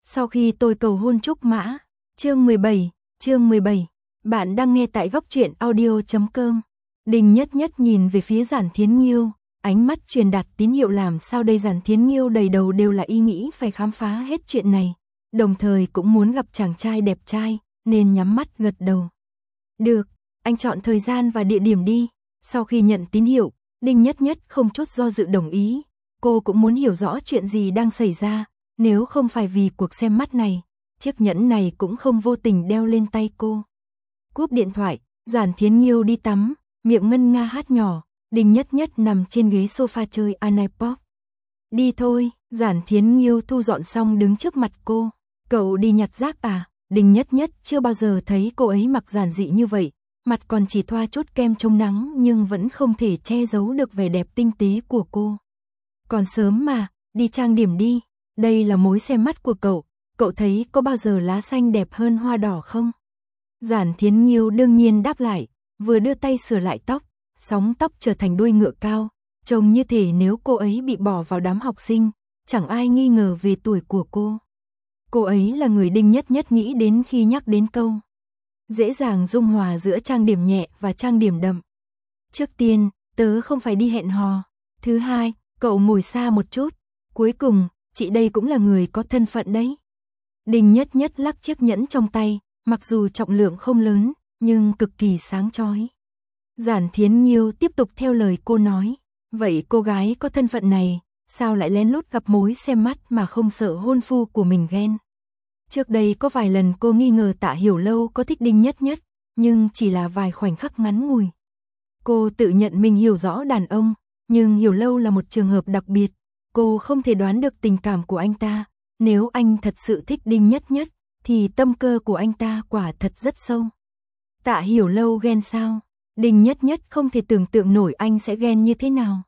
Sau khi tôi cầu hôn Trúc Mã. Chương 17. Bạn đang nghe tại góc truyện audio.com. Đinh Nhất Nhất nhìn về phía Giản Thiến Nghiêu, ánh mắt truyền đạt tín hiệu làm sao đây. Giản Thiến Nghiêu đầy đầu đều là ý nghĩ phải khám phá hết chuyện này, đồng thời cũng muốn gặp chàng trai đẹp trai, nên nhắm mắt gật đầu. Được, anh chọn thời gian và địa điểm đi. Sau khi nhận tín hiệu, Đinh Nhất Nhất không chút do dự đồng ý. Cô cũng muốn hiểu rõ chuyện gì đang xảy ra, nếu không phải vì cuộc xem mắt này, chiếc nhẫn này cũng không vô tình đeo lên tay cô. Cúp điện thoại, Giản Thiến Nghiêu đi tắm, miệng ngân nga hát nhỏ, Đinh Nhất Nhất nằm trên ghế sofa chơi iPod. Đi thôi, Giản Thiến Nghiêu thu dọn xong đứng trước mặt cô. Cậu đi nhặt rác à? Đinh Nhất Nhất chưa bao giờ thấy cô ấy mặc giản dị như vậy, mặt còn chỉ thoa chút kem chống nắng nhưng vẫn không thể che giấu được vẻ đẹp tinh tế của cô. Còn sớm mà, đi trang điểm đi, đây là mối xem mắt của cậu thấy có bao giờ lá xanh đẹp hơn hoa đỏ không? Giản Thiến Nghiêu đương nhiên đáp lại, vừa đưa tay sửa lại tóc, sóng tóc trở thành đuôi ngựa cao, trông như thể nếu cô ấy bị bỏ vào đám học sinh, chẳng ai nghi ngờ về tuổi của cô. Cô ấy là người Đinh Nhất Nhất nghĩ đến khi nhắc đến câu dễ dàng dung hòa giữa trang điểm nhẹ và trang điểm đậm. Trước tiên, tớ không phải đi hẹn hò. Thứ hai, cậu ngồi xa một chút. Cuối cùng, chị đây cũng là người có thân phận đấy. Đinh Nhất Nhất lắc chiếc nhẫn trong tay, mặc dù trọng lượng không lớn, nhưng cực kỳ sáng chói. Giản Thiến Nghiêu tiếp tục theo lời cô nói, vậy cô gái có thân phận này, sao lại lén lút gặp mối xem mắt mà không sợ hôn phu của mình ghen? Trước đây có vài lần cô nghi ngờ Tạ Hiểu Lâu có thích Đinh Nhất Nhất, nhưng chỉ là vài khoảnh khắc ngắn ngủi. Cô tự nhận mình hiểu rõ đàn ông, nhưng Hiểu Lâu là một trường hợp đặc biệt, cô không thể đoán được tình cảm của anh ta. Nếu anh thật sự thích Đinh Nhất Nhất, thì tâm cơ của anh ta quả thật rất sâu. Tạ Hiểu Lâu ghen sao? Đinh Nhất Nhất không thể tưởng tượng nổi anh sẽ ghen như thế nào.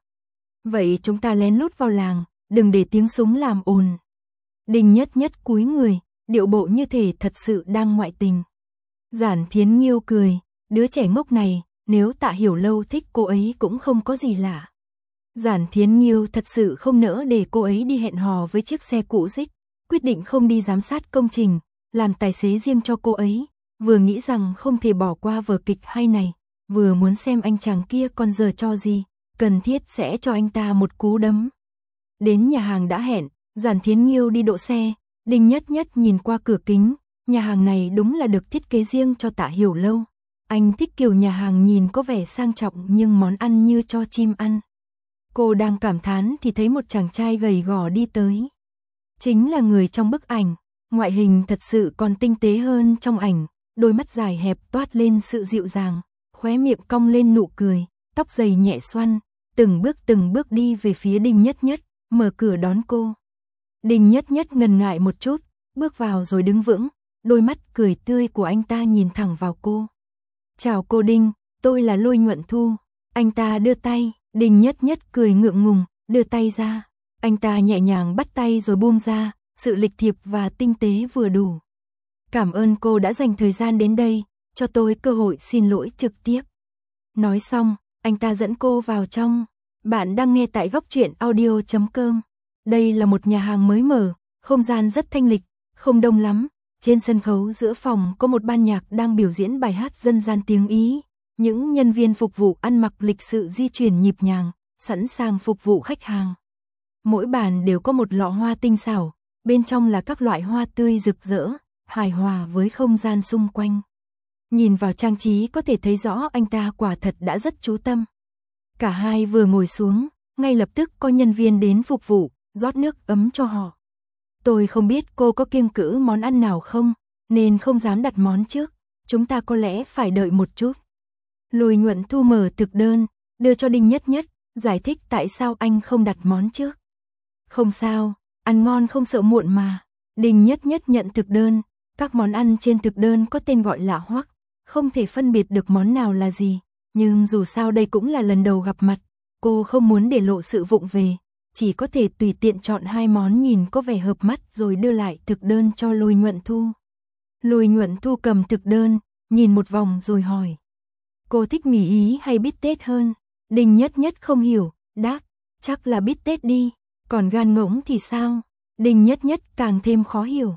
Vậy chúng ta lén lút vào làng, đừng để tiếng súng làm ồn. Đinh Nhất Nhất cúi người, điệu bộ như thể thật sự đang ngoại tình. Giản Thiến Nghiêu cười, đứa trẻ ngốc này, nếu Tạ Hiểu Lâu thích cô ấy cũng không có gì lạ. Giản Thiến Nghiêu thật sự không nỡ để cô ấy đi hẹn hò với chiếc xe cũ rích, quyết định không đi giám sát công trình, làm tài xế riêng cho cô ấy, vừa nghĩ rằng không thể bỏ qua vở kịch hay này, vừa muốn xem anh chàng kia còn giở trò gì, cần thiết sẽ cho anh ta một cú đấm. Đến nhà hàng đã hẹn, Giản Thiến Nghiêu đi độ xe, Đinh Nhất Nhất nhìn qua cửa kính, nhà hàng này đúng là được thiết kế riêng cho Tạ Hiểu Lâu. Anh thích kiểu nhà hàng nhìn có vẻ sang trọng nhưng món ăn như cho chim ăn. Cô đang cảm thán thì thấy một chàng trai gầy gò đi tới. Chính là người trong bức ảnh, ngoại hình thật sự còn tinh tế hơn trong ảnh, đôi mắt dài hẹp toát lên sự dịu dàng, khóe miệng cong lên nụ cười, tóc dày nhẹ xoăn, từng bước đi về phía Đinh Nhất Nhất, mở cửa đón cô. Đinh Nhất Nhất ngần ngại một chút, bước vào rồi đứng vững, đôi mắt cười tươi của anh ta nhìn thẳng vào cô. Chào cô Đinh, tôi là Lôi Nhuận Thu. Anh ta đưa tay, Đinh Nhất Nhất cười ngượng ngùng, đưa tay ra. Anh ta nhẹ nhàng bắt tay rồi buông ra, sự lịch thiệp và tinh tế vừa đủ. Cảm ơn cô đã dành thời gian đến đây, cho tôi cơ hội xin lỗi trực tiếp. Nói xong, anh ta dẫn cô vào trong. Bạn đang nghe tại góc truyện audio.com. Đây là một nhà hàng mới mở, không gian rất thanh lịch, không đông lắm. Trên sân khấu giữa phòng có một ban nhạc đang biểu diễn bài hát dân gian tiếng Ý. Những nhân viên phục vụ ăn mặc lịch sự di chuyển nhịp nhàng, sẵn sàng phục vụ khách hàng. Mỗi bàn đều có một lọ hoa tinh xảo, bên trong là các loại hoa tươi rực rỡ, hài hòa với không gian xung quanh. Nhìn vào trang trí có thể thấy rõ anh ta quả thật đã rất chú tâm. Cả hai vừa ngồi xuống, ngay lập tức có nhân viên đến phục vụ, rót nước ấm cho họ. Tôi không biết cô có kiêng cữ món ăn nào không, nên không dám đặt món trước, chúng ta có lẽ phải đợi một chút. Lôi Nhuận Thu mở thực đơn, đưa cho Đinh Nhất Nhất, giải thích tại sao anh không đặt món trước. Không sao, ăn ngon không sợ muộn mà. Đinh Nhất Nhất nhận thực đơn, các món ăn trên thực đơn có tên gọi lạ hoắc, không thể phân biệt được món nào là gì, nhưng dù sao đây cũng là lần đầu gặp mặt, cô không muốn để lộ sự vụng về, chỉ có thể tùy tiện chọn hai món nhìn có vẻ hợp mắt rồi đưa lại thực đơn cho Lôi Nhuận Thu. Lôi Nhuận Thu cầm thực đơn, nhìn một vòng rồi hỏi. Cô thích mì Ý hay bít tết hơn? Đinh Nhất Nhất không hiểu, đáp, chắc là bít tết đi, còn gan ngỗng thì sao? Đinh Nhất Nhất càng thêm khó hiểu.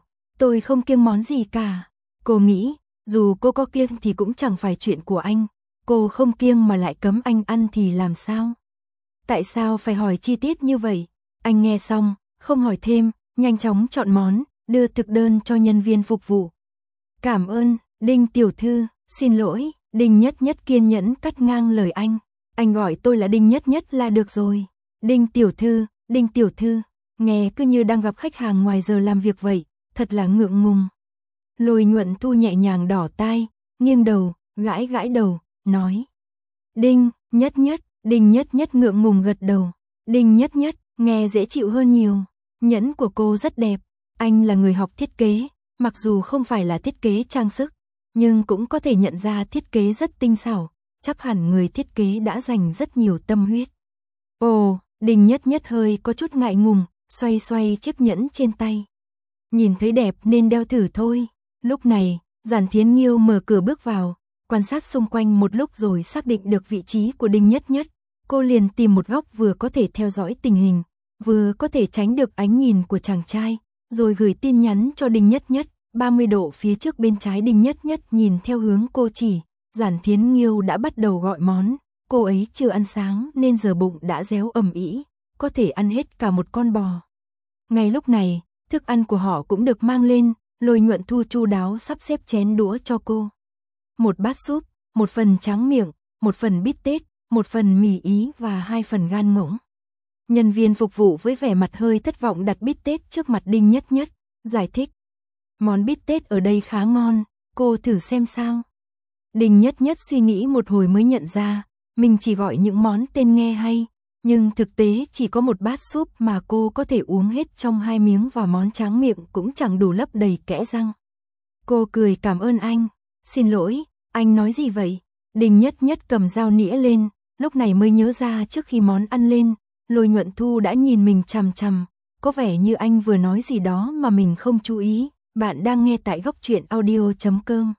tôi không kiêng món gì cả. Cô nghĩ, dù cô có kiêng thì cũng chẳng phải chuyện của anh. Cô không kiêng mà lại cấm anh ăn thì làm sao? Tại sao phải hỏi chi tiết như vậy? Anh nghe xong, không hỏi thêm, nhanh chóng chọn món, đưa thực đơn cho nhân viên phục vụ. Cảm ơn, Đinh tiểu thư, xin lỗi, Đinh Nhất Nhất kiên nhẫn cắt ngang lời anh. Anh gọi tôi là Đinh Nhất Nhất là được rồi. Đinh tiểu thư, nghe cứ như đang gặp khách hàng ngoài giờ làm việc vậy, thật là ngượng ngùng. Lôi Nhuận Thu nhẹ nhàng đỏ tai, nghiêng đầu, gãi gãi đầu, nói. Đinh Nhất Nhất ngượng ngùng gật đầu. Đinh Nhất Nhất, nghe dễ chịu hơn nhiều. Nhẫn của cô rất đẹp. Anh là người học thiết kế, mặc dù không phải là thiết kế trang sức, nhưng cũng có thể nhận ra thiết kế rất tinh xảo, chắc hẳn người thiết kế đã dành rất nhiều tâm huyết. Ồ, Đinh Nhất Nhất hơi có chút ngại ngùng, xoay xoay chiếc nhẫn trên tay. Nhìn thấy đẹp nên đeo thử thôi. Lúc này, Giản Thiến Nghiêu mở cửa bước vào, quan sát xung quanh một lúc rồi xác định được vị trí của Đinh Nhất Nhất. Cô liền tìm một góc vừa có thể theo dõi tình hình, vừa có thể tránh được ánh nhìn của chàng trai, rồi gửi tin nhắn cho Đinh Nhất Nhất. 30 độ phía trước bên trái. Đinh Nhất Nhất nhìn theo hướng cô chỉ, Giản Thiến Nghiêu đã bắt đầu gọi món. Cô ấy chưa ăn sáng nên giờ bụng đã réo ầm ĩ, có thể ăn hết cả một con bò. Ngay lúc này, thức ăn của họ cũng được mang lên, Lôi Nhuận Thu chu đáo sắp xếp chén đũa cho cô. Một bát súp, một phần tráng miệng, một phần bít tết, một phần mì Ý và 2 phần gan ngỗng. Nhân viên phục vụ với vẻ mặt hơi thất vọng đặt bít tết trước mặt Đinh Nhất Nhất, giải thích. Món bít tết ở đây khá ngon, cô thử xem sao. Đinh Nhất Nhất suy nghĩ một hồi mới nhận ra, mình chỉ gọi những món tên nghe hay, nhưng thực tế chỉ có một bát súp mà cô có thể uống hết trong 2 miếng và món tráng miệng cũng chẳng đủ lấp đầy kẽ răng. Cô cười cảm ơn anh. Xin lỗi, anh nói gì vậy? Đinh Nhất Nhất cầm dao nĩa lên, lúc này mới nhớ ra trước khi món ăn lên, Lôi Nhuận Thu đã nhìn mình chằm chằm, có vẻ như anh vừa nói gì đó mà mình không chú ý. Bạn đang nghe tại góc truyện audio.com.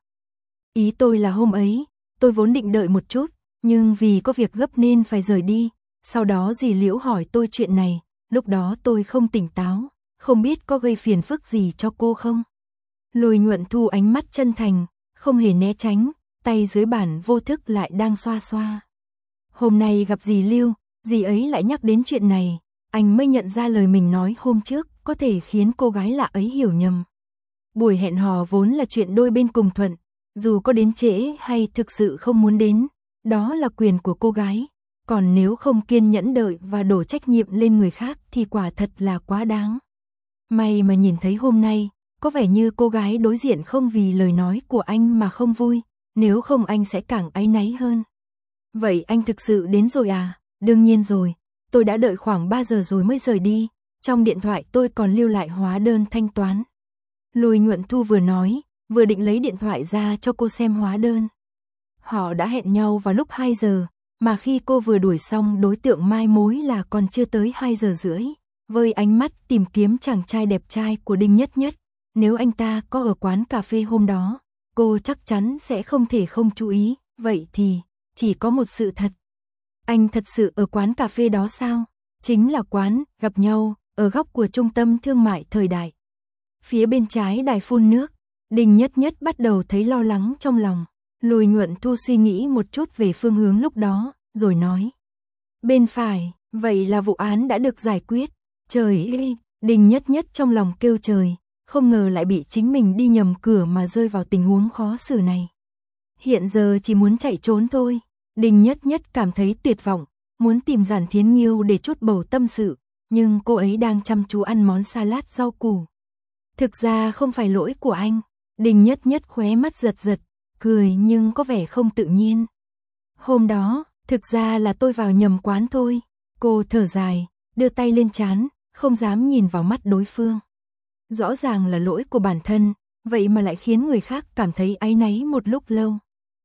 Ý tôi là hôm ấy, tôi vốn định đợi một chút, nhưng vì có việc gấp nên phải rời đi. Sau đó dì Liễu hỏi tôi chuyện này, lúc đó tôi không tỉnh táo, không biết có gây phiền phức gì cho cô không. Lôi Nhuận Thu ánh mắt chân thành, không hề né tránh, tay dưới bàn vô thức lại đang xoa xoa. Hôm nay gặp dì Lưu, dì ấy lại nhắc đến chuyện này, anh mới nhận ra lời mình nói hôm trước có thể khiến cô gái lạ ấy hiểu nhầm. Buổi hẹn hò vốn là chuyện đôi bên cùng thuận, dù có đến trễ hay thực sự không muốn đến, đó là quyền của cô gái. Còn nếu không kiên nhẫn đợi và đổ trách nhiệm lên người khác thì quả thật là quá đáng. May mà nhìn thấy hôm nay, có vẻ như cô gái đối diện không vì lời nói của anh mà không vui, nếu không anh sẽ càng áy náy hơn. Vậy anh thực sự đến rồi à? Đương nhiên rồi, tôi đã đợi khoảng 3 giờ rồi mới rời đi, trong điện thoại tôi còn lưu lại hóa đơn thanh toán. Lôi Nhuận Thu vừa nói, vừa định lấy điện thoại ra cho cô xem hóa đơn. Họ đã hẹn nhau vào lúc 2 giờ, mà khi cô vừa đuổi xong đối tượng mai mối là còn chưa tới 2 giờ rưỡi. Với ánh mắt tìm kiếm chàng trai đẹp trai của Đinh Nhất Nhất, nếu anh ta có ở quán cà phê hôm đó, cô chắc chắn sẽ không thể không chú ý. Vậy thì, chỉ có một sự thật. Anh thật sự ở quán cà phê đó sao? Chính là quán gặp nhau ở góc của trung tâm thương mại Thời Đại. Phía bên trái đài phun nước, Đinh Nhất Nhất bắt đầu thấy lo lắng trong lòng. Lôi Nhuận Thu suy nghĩ một chút về phương hướng lúc đó, rồi nói. Bên phải, vậy là vụ án đã được giải quyết. Trời ơi, Đinh Nhất Nhất trong lòng kêu trời, không ngờ lại bị chính mình đi nhầm cửa mà rơi vào tình huống khó xử này. Hiện giờ chỉ muốn chạy trốn thôi. Đinh Nhất Nhất cảm thấy tuyệt vọng, muốn tìm Giản Thiến Nghiêu để chút bầu tâm sự, nhưng cô ấy đang chăm chú ăn món salad rau củ. Thực ra không phải lỗi của anh. Đinh Nhất Nhất khóe mắt giật giật, cười nhưng có vẻ không tự nhiên. Hôm đó, thực ra là tôi vào nhầm quán thôi. Cô thở dài, đưa tay lên trán, không dám nhìn vào mắt đối phương. Rõ ràng là lỗi của bản thân, vậy mà lại khiến người khác cảm thấy áy náy một lúc lâu.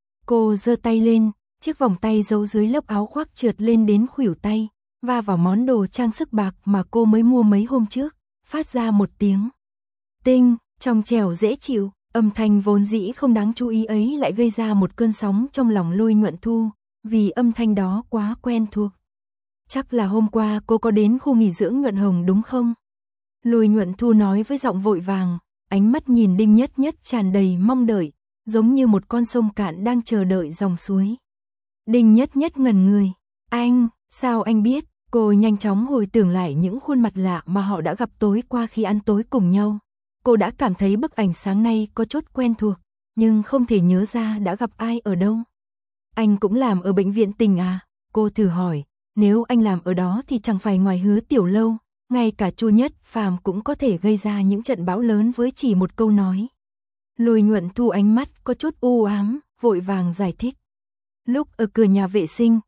Cô giơ tay lên, chiếc vòng tay giấu dưới lớp áo khoác trượt lên đến khuỷu tay, va vào món đồ trang sức bạc mà cô mới mua mấy hôm trước, phát ra một tiếng tinh, trong trẻo dễ chịu. Âm thanh vốn dĩ không đáng chú ý ấy lại gây ra một cơn sóng trong lòng Lôi Nhuận Thu, vì âm thanh đó quá quen thuộc. Chắc là hôm qua cô có đến khu nghỉ dưỡng Nhuận Hồng đúng không? Lôi Nhuận Thu nói với giọng vội vàng, ánh mắt nhìn Đinh Nhất Nhất tràn đầy mong đợi, giống như một con sông cạn đang chờ đợi dòng suối. Đinh Nhất Nhất ngẩn người, anh, sao anh biết? Cô nhanh chóng hồi tưởng lại những khuôn mặt lạ mà họ đã gặp tối qua khi ăn tối cùng nhau. Cô đã cảm thấy bức ảnh sáng nay có chút quen thuộc, nhưng không thể nhớ ra đã gặp ai ở đâu. Anh cũng làm ở bệnh viện Tình à? Cô thử hỏi, nếu anh làm ở đó thì chẳng phải ngoài Hứa Tiểu Lâu, ngay cả Chu Nhất Phàm cũng có thể gây ra những trận bão lớn với chỉ một câu nói. Lôi Nhuận Thu ánh mắt có chút u ám, vội vàng giải thích. Lúc ở cửa nhà vệ sinh,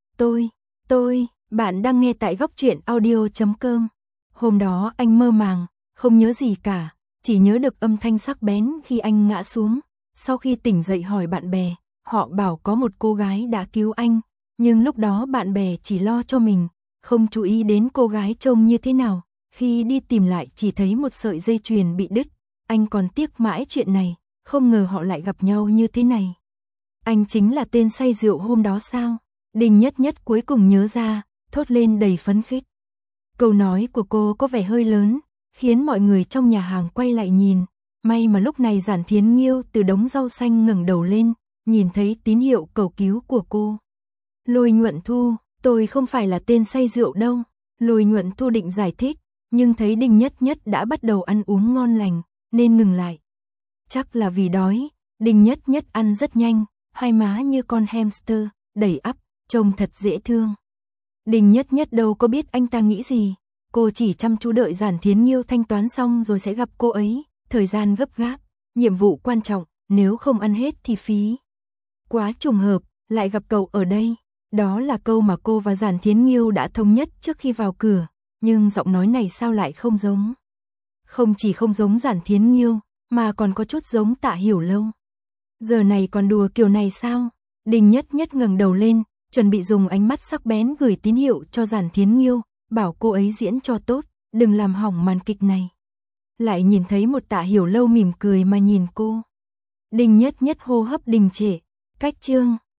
bạn đang nghe tại góc truyện audio.com. Hôm đó anh mơ màng, không nhớ gì cả, chỉ nhớ được âm thanh sắc bén khi anh ngã xuống. Sau khi tỉnh dậy hỏi bạn bè, họ bảo có một cô gái đã cứu anh, nhưng lúc đó bạn bè chỉ lo cho mình, không chú ý đến cô gái trông như thế nào. Khi đi tìm lại chỉ thấy một sợi dây chuyền bị đứt, anh còn tiếc mãi chuyện này, không ngờ họ lại gặp nhau như thế này. Anh chính là tên say rượu hôm đó sao? Đinh Nhất Nhất cuối cùng nhớ ra, thốt lên đầy phấn khích. Câu nói của cô có vẻ hơi lớn, khiến mọi người trong nhà hàng quay lại nhìn. May mà lúc này Giản Thiến Nghiêu từ đống rau xanh ngẩng đầu lên, nhìn thấy tín hiệu cầu cứu của cô. Lôi Nhuận Thu, tôi không phải là tên say rượu đâu. Lôi Nhuận Thu định giải thích, nhưng thấy Đinh Nhất Nhất đã bắt đầu ăn uống ngon lành, nên ngừng lại. Chắc là vì đói, Đinh Nhất Nhất ăn rất nhanh, hai má như con hamster, đầy ắp, trông thật dễ thương. Đinh Nhất Nhất đâu có biết anh ta nghĩ gì, cô chỉ chăm chú đợi Giản Thiến Nghiêu thanh toán xong rồi sẽ gặp cô ấy, thời gian gấp gáp, nhiệm vụ quan trọng, nếu không ăn hết thì phí. Quá trùng hợp, lại gặp cậu ở đây, đó là câu mà cô và Giản Thiến Nghiêu đã thống nhất trước khi vào cửa, nhưng giọng nói này sao lại không giống. Không chỉ không giống Giản Thiến Nghiêu, mà còn có chút giống Tạ Hiểu Lâu. Giờ này còn đùa kiểu này sao? Đinh Nhất Nhất ngẩng đầu lên, chuẩn bị dùng ánh mắt sắc bén gửi tín hiệu cho Giản Thiến Nghiêu, bảo cô ấy diễn cho tốt, đừng làm hỏng màn kịch này. Lại nhìn thấy một Tạ Hiểu Lâu mỉm cười mà nhìn cô. Đinh Nhất Nhất hô hấp đình trệ, cách chương.